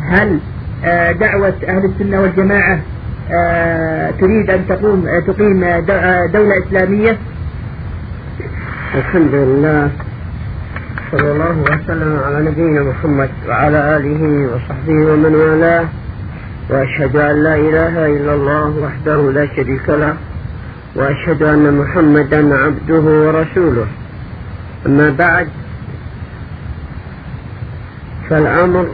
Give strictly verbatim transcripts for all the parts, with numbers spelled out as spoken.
هل دعوة أهل السنة والجماعة تريد أن تقوم تقيم دولة إسلامية؟ الحمد لله، صلى الله وسلم على نبينا محمد وعلى آله وصحبه ومن والاه، وأشهد أن لا إله إلا الله وحده لا شريك له، وأشهد أن محمدا عبده ورسوله. أما بعد، فالأمر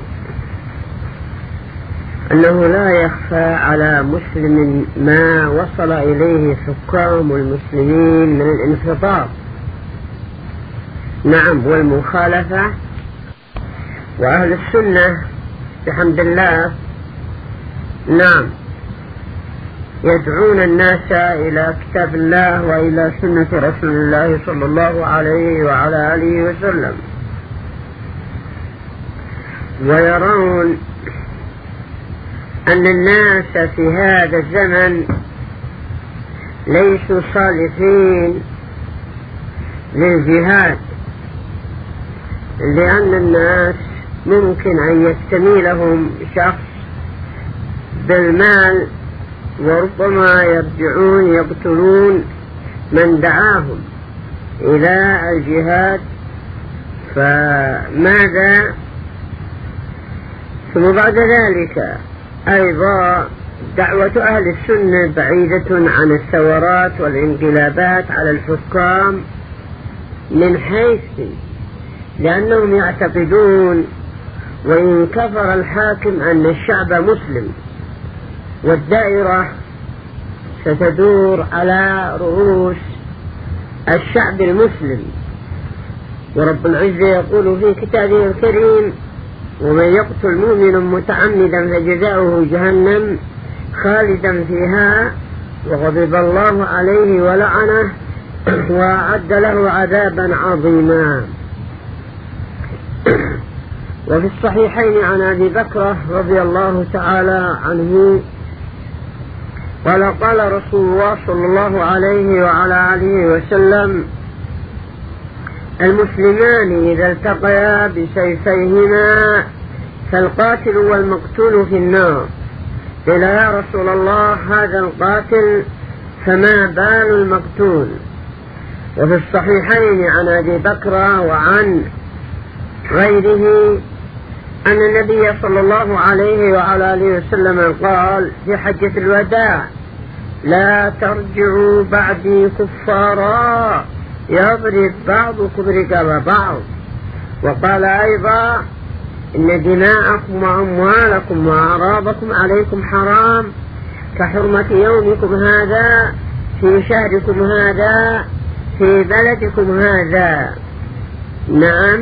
أنه لا يخفى على مسلم ما وصل إليه حكام المسلمين من الانحطاط، نعم، والمخالفة. وأهل السنة بحمد الله نعم يدعون الناس إلى كتاب الله وإلى سنة رسول الله صلى الله عليه وعلى آله وسلم، ويرون أن الناس في هذا الزمن ليسوا صالحين للجهاد، لأن الناس ممكن أن يستميلهم شخص بالمال، وربما يرجعون يقتلون من دعاهم إلى الجهاد. فماذا؟ ثم بعد ذلك أيضا دعوة أهل السنة بعيدة عن الثورات والانقلابات على الحكام، من حيث لأنهم يعتقدون وإن كفر الحاكم أن الشعب مسلم، والدائرة ستدور على رؤوس الشعب المسلم. ورب العزة يقول في كتابه الكريم: ومن يقتل مؤمنا متعمدا فجزاؤه جهنم خالدا فيها وغضب الله عليه ولعنه وأعد له عذابا عظيما. وفي الصحيحين عن أبي بكر رضي الله تعالى عنه قال: قال رسول الله صلى الله عليه وعلى آله وسلم: المسلمان إذا التقيا بسيفيهما فالقاتل والمقتول في النار. قيل: يا رسول الله، هذا القاتل، فما بال المقتول؟ وفي الصحيحين عن أبي بكر وعن غيره أن النبي صلى الله عليه وعلى آله وسلم قال في حجة الوداع: لا ترجعوا بعدي كفارا يضرب بعضكم رقاب بعض. وقال أيضا: إن دماءكم وأموالكم وأعراضكم عليكم حرام كحرمة يومكم هذا في شهركم هذا في بلدكم هذا. نعم.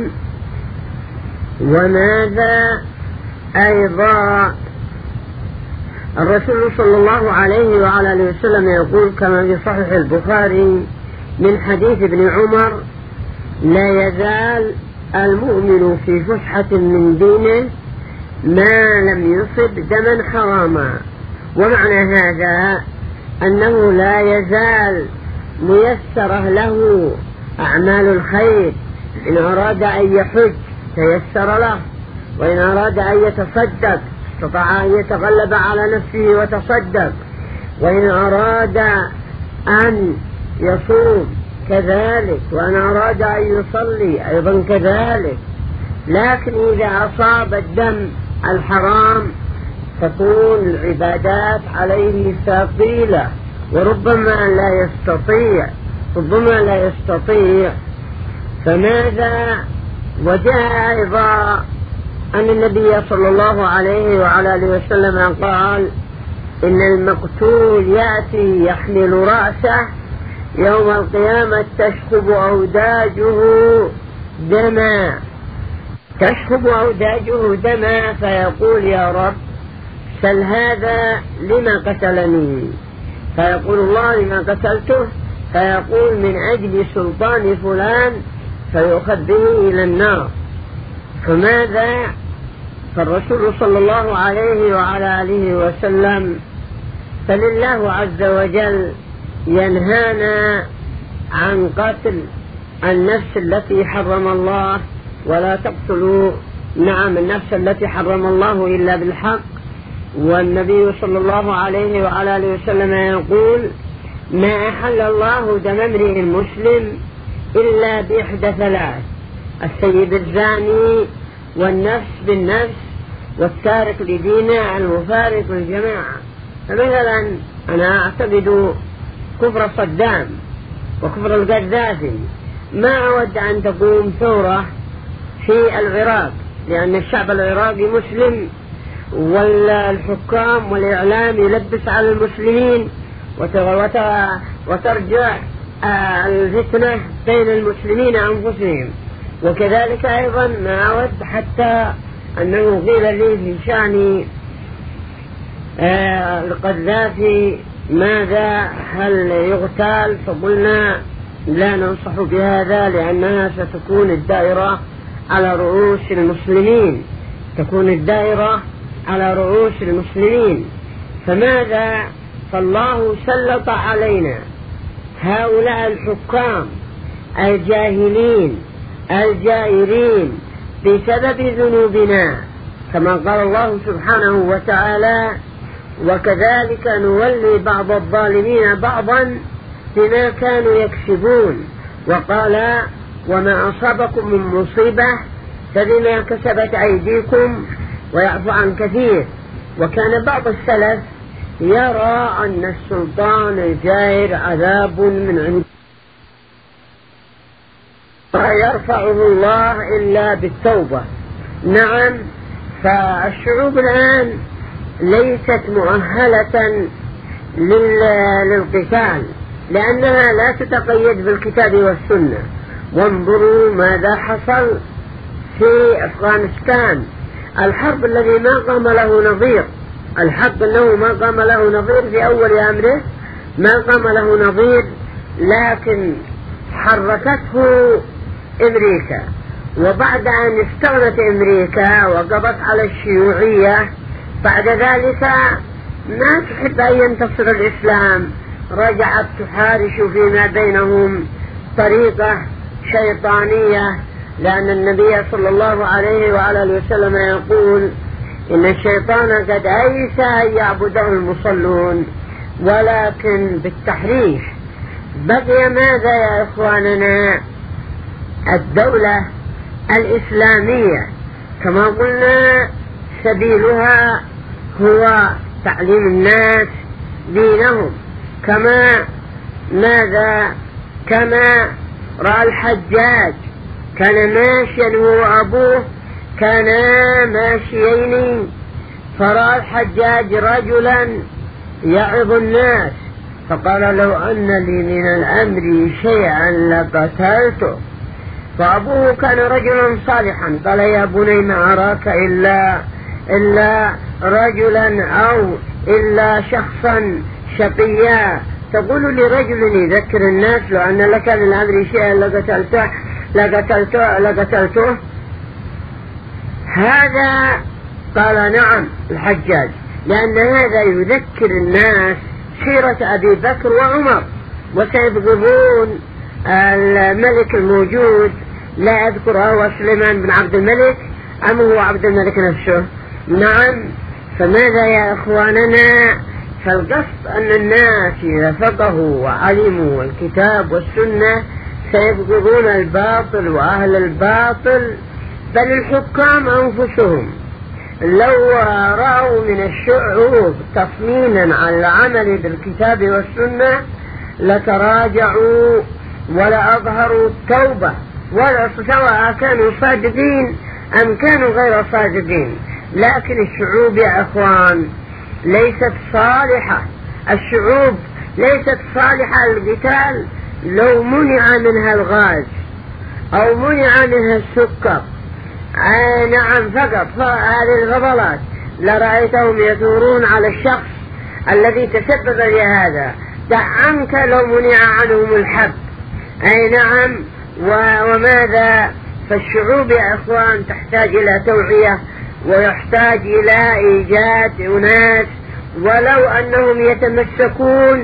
وماذا أيضا؟ الرسول صلى الله عليه وعلى آله وسلم يقول كما في صحيح البخاري من حديث ابن عمر: لا يزال المؤمن في فسحة من دينه ما لم يصب دما حراما. ومعنى هذا أنه لا يزال ميسر له أعمال الخير. إن أراد أن يحج تيسر له، وإن أراد أن يتصدق استطاع أن يتغلب على نفسه وتصدق، وإن أراد أن يصوم كذلك، وإن أراد أن يصلي أيضا كذلك. لكن إذا أصاب الدم الحرام تكون العبادات عليه ثقيلة، وربما لا يستطيع ربما لا يستطيع فماذا؟ وجاء أيضا أن النبي صلى الله عليه وعلى آله وسلم قال: إن المقتول يأتي يحمل رأسه يوم القيامة تشخب أوداجه دما تشخب أوداجه دما فيقول: يا رب، سل هذا لما قتلني؟ فيقول الله: لما قتلته؟ فيقول: من أجل سلطان فلان، فيؤخذ به إلى النار. فماذا؟ فالرسول صلى الله عليه وعلى آله وسلم فلله عز وجل ينهانا عن قتل النفس التي حرم الله: ولا تقتلوا نعم، النفس التي حرم الله إلا بالحق. والنبي صلى الله عليه وعلى آله وسلم يقول: ما أحل الله دم امرئ مسلم إلا بإحدى ثلاث: السيب الزاني، والنفس بالنفس، والتارك لدينه المفارق للجماعة. فمثلا أنا أعتقد كفر صدام وكفر القذافي ما أود أن تقوم ثورة في العراق، لأن الشعب العراقي مسلم، والحكام والإعلام يلبس على المسلمين وترجع الفتنة بين المسلمين أنفسهم. وكذلك أيضا ما أود حتى أنه قيل لي في شأن القذافي ماذا هل يغتال، فقلنا لا ننصح بهذا، لأنها ستكون الدائرة على رؤوس المسلمين، تكون الدائرة على رؤوس المسلمين. فماذا؟ فالله سلط علينا هؤلاء الحكام الجاهلين الجائرين بسبب ذنوبنا، كما قال الله سبحانه وتعالى: وكذلك نولي بعض الظالمين بعضا بما كانوا يكسبون. وقال: وما أصابكم من مصيبة فبما كسبت أيديكم ويعفو عن كثير. وكان بعض السلف يرى أن السلطان الجائر عذاب من عنده لا يرفعه الله إلا بالتوبة. نعم، فالشعوب الآن ليست مؤهلة للقتال، لأنها لا تتقيد بالكتاب والسنة. وانظروا ماذا حصل في أفغانستان، الحرب الذي ما قام له نظير، الحق أنه ما قام له نظير في أول أمره، ما قام له نظير، لكن حركته أمريكا. وبعد أن استغنت أمريكا وقضت على الشيوعية، بعد ذلك ما تحب أن ينتصر الإسلام، رجعت تحارش فيما بينهم طريقة شيطانية، لأن النبي صلى الله عليه وعلى آله وسلم يقول: إن الشيطان قد أيس أن يعبده المصلون ولكن بالتحريف. بقي ماذا يا إخواننا؟ الدولة الإسلامية كما قلنا سبيلها هو تعليم الناس دينهم، كما ماذا كما رأى الحجاج كان ماشيا هو وأبوه كانا ماشيين، فرأى الحجاج رجلا يعظ الناس فقال: لو أن لي من الأمر شيئا لقتلته. فأبوه كان رجلا صالحا، قال: يا بني ما أراك إلا إلا رجلا أو إلا شخصا شقيا، تقول لرجل يذكر الناس لو أن لك من الأمر شيئا لقتلته لقتلته لقتلته هذا قال: نعم الحجاج، لأن هذا يذكر الناس سيرة أبي بكر وعمر، وسيبغضون الملك الموجود، لا أذكر هو سليمان بن عبد الملك أم هو عبد الملك نفسه. نعم، فماذا يا إخواننا؟ فالقصد أن الناس إذا فقهوا وعلموا الكتاب والسنة سيبغضون الباطل وأهل الباطل، بل الحكام أنفسهم لو رأوا من الشعوب تصميما على العمل بالكتاب والسنة لتراجعوا ولا أظهروا التوبة، ولا سواء كانوا صادقين أم كانوا غير صادقين. لكن الشعوب يا أخوان ليست صالحة، الشعوب ليست صالحة للقتال. لو منع منها الغاز أو منع منها السكر آه نعم فقط هذه الفضلات لرأيتهم يثورون على الشخص الذي تسبب بهذا. دعمك لو منع عنهم الحب. أي نعم. وماذا؟ فالشعوب يا أخوان تحتاج إلى توعية، ويحتاج إلى إيجاد أناس ولو أنهم يتمسكون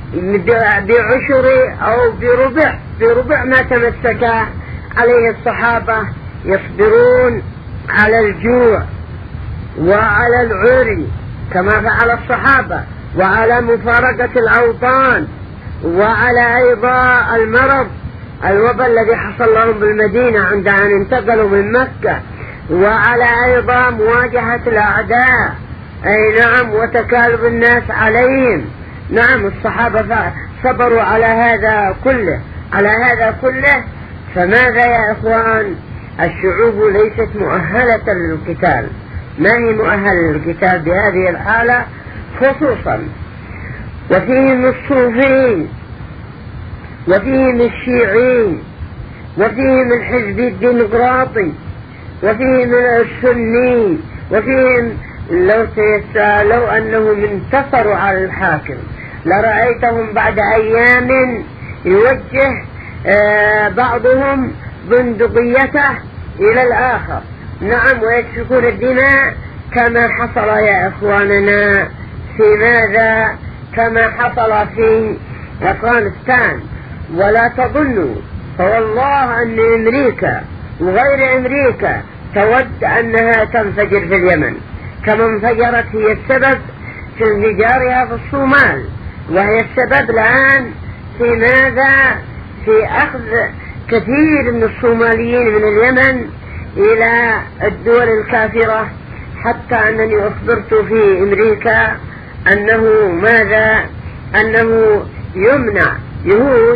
بعشر أو بربع بربع ما تمسك عليه الصحابة، يصبرون على الجوع وعلى العري كما فعل الصحابة، وعلى مفارقة الأوطان، وعلى أيضا المرض الوباء الذي حصل لهم بالمدينة عند أن انتقلوا من مكة، وعلى أيضا مواجهة الأعداء، أي نعم، وتكالب الناس عليهم. نعم الصحابة صبروا على هذا كله على هذا كله فماذا يا إخوان؟ الشعوب ليست مؤهلة للقتال، ما هي مؤهلة للقتال بهذه الحالة خصوصا. وفيهم الصوفيين، وفيهم الشيعيين، وفيهم الحزب الديمقراطي، وفيهم السني، وفيهم لو لو أنهم انتصروا على الحاكم لرأيتهم بعد أيام يوجه آه بعضهم بندقيته إلى الآخر، نعم، ويسفكون الدماء كما حصل يا إخواننا في ماذا؟ كما حصل في أفغانستان. ولا تظنوا فوالله أن أمريكا وغير أمريكا تود أنها تنفجر في اليمن كما انفجرت هي السبب في انفجارها في الصومال، وهي السبب الآن في ماذا؟ في أخذ كثير من الصوماليين من اليمن إلى الدول الكافرة، حتى أنني أخبرت في أمريكا أنه ماذا؟ أنه يمنع يهود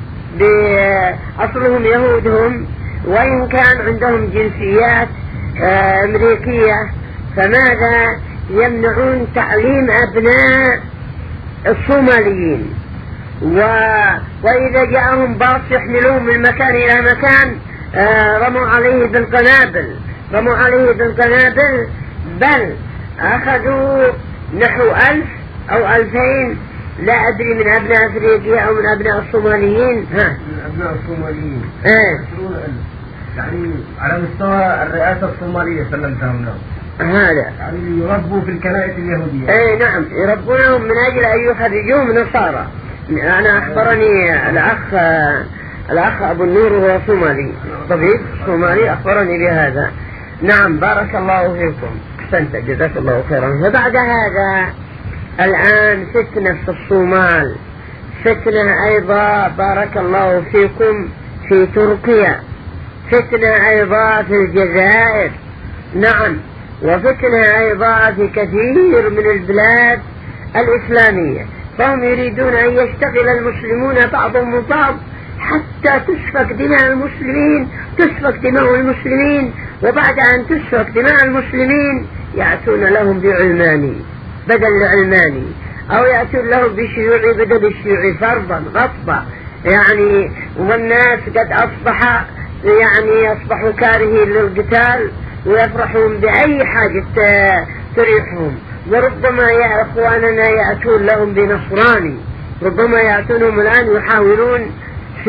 بأصلهم يهودهم وإن كان عندهم جنسيات أمريكية، فماذا؟ يمنعون تعليم أبناء الصوماليين، و... وإذا جاءهم باص يحملوهم من مكان إلى مكان رموا عليه بالقنابل رموا عليه بالقنابل بل أخذوا نحو ألف أو ألفين لا أدري من أبناء أفريقيا أو من أبناء الصوماليين. ها من أبناء الصوماليين اه يعني على مستوى الرئاسة الصومالية سلمتهم لهم، هذا يعني يربوا في الكنائس اليهودية. اي نعم، يربونهم من أجل أن يخرجوهم نصارى. أنا أخبرني الأخ الأخ أبو النور وهو صومالي، طبيب صومالي، أخبرني بهذا. نعم، بارك الله فيكم، أحسنت، جزاك الله خيرا. فبعد هذا الآن فتنة في الصومال، فتنة أيضا بارك الله فيكم في تركيا، فتنة أيضا في الجزائر، نعم، وفتنة أيضا في كثير من البلاد الإسلامية. فهم يريدون أن يشتغل المسلمون بعضهم بعض حتى تسفك دماء المسلمين تسفك دماء المسلمين وبعد أن تسفك دماء المسلمين يأتون لهم بعلماني بدل العلماني، أو يأتون لهم بشيوعي بدل الشيوعي، فرضا غصبا يعني. والناس قد أصبح يعني أصبحوا كارهين للقتال ويفرحون بأي حاجة تريحهم. وربما يا إخواننا يأتون لهم بنصراني، ربما يأتونهم الآن يحاولون في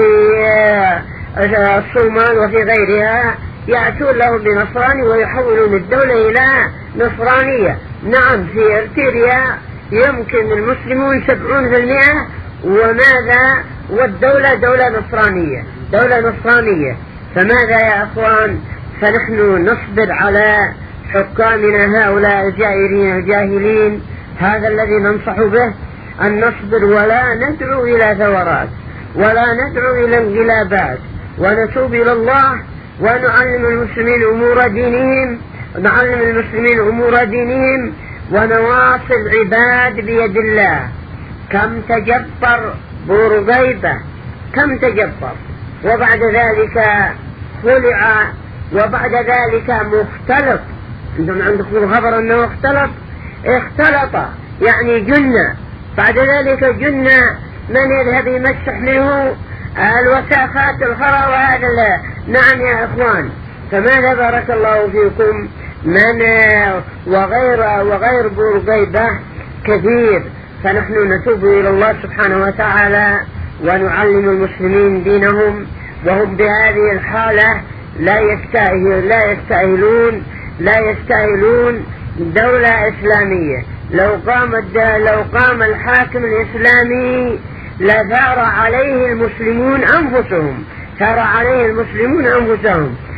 الصومال وفي غيرها يأتون لهم بنصراني ويحولون الدولة إلى نصرانية. نعم، في إرتريا يمكن المسلمون سبعون في المئة وماذا؟ والدولة دولة نصرانية دولة نصرانية. فماذا يا أخوان؟ فنحن نصبر على حكامنا هؤلاء الجائرين الجاهلين، هذا الذي ننصح به، أن نصبر ولا ندعو إلى ثورات ولا ندعو إلى انقلابات، ونتوب إلى الله ونعلم المسلمين أمور دينهم نعلم المسلمين أمور دينهم ونواصي العباد بيد الله. كم تجبر بورقيبة، كم تجبر، وبعد ذلك خلع، وبعد ذلك مختلط. انتم عندكم خبر انه اختلط اختلط يعني جنة، بعد ذلك جنة من يذهب يمسح منه الوساخات الخرى وهذا لا. نعم يا اخوان، فماذا بارك الله فيكم من وغير وغير بورقيبة كثير. فنحن نتوب إلى الله سبحانه وتعالى ونعلم المسلمين دينهم، وهم بهذه الحالة لا يستاهل لا يستاهلون لا يستاهلون دولة إسلامية. لو قام لو قام الحاكم الإسلامي لثار عليه المسلمون أنفسهم ثار عليه المسلمون أنفسهم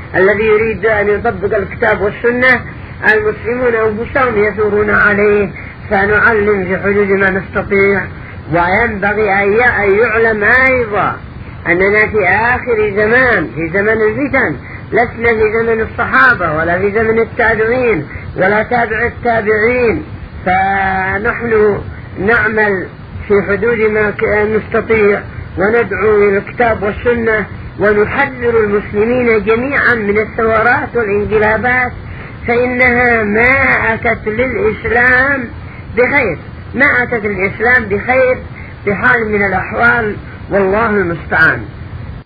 الذي يريد أن يطبق الكتاب والسنة المسلمون أنفسهم يثورون عليه، فنعلم في حدود ما نستطيع. وينبغي أن يعلم أيضا أننا في آخر زمان، في زمن الفتن، لسنا في زمن الصحابة ولا في زمن التابعين ولا تابع التابعين، فنحن نعمل في حدود ما نستطيع وندعو إلى الكتاب والسنة، ونحذر المسلمين جميعا من الثورات والانقلابات، فإنها ما أتت للإسلام بخير، ما أتت للإسلام بخير بحال من الأحوال، والله المستعان.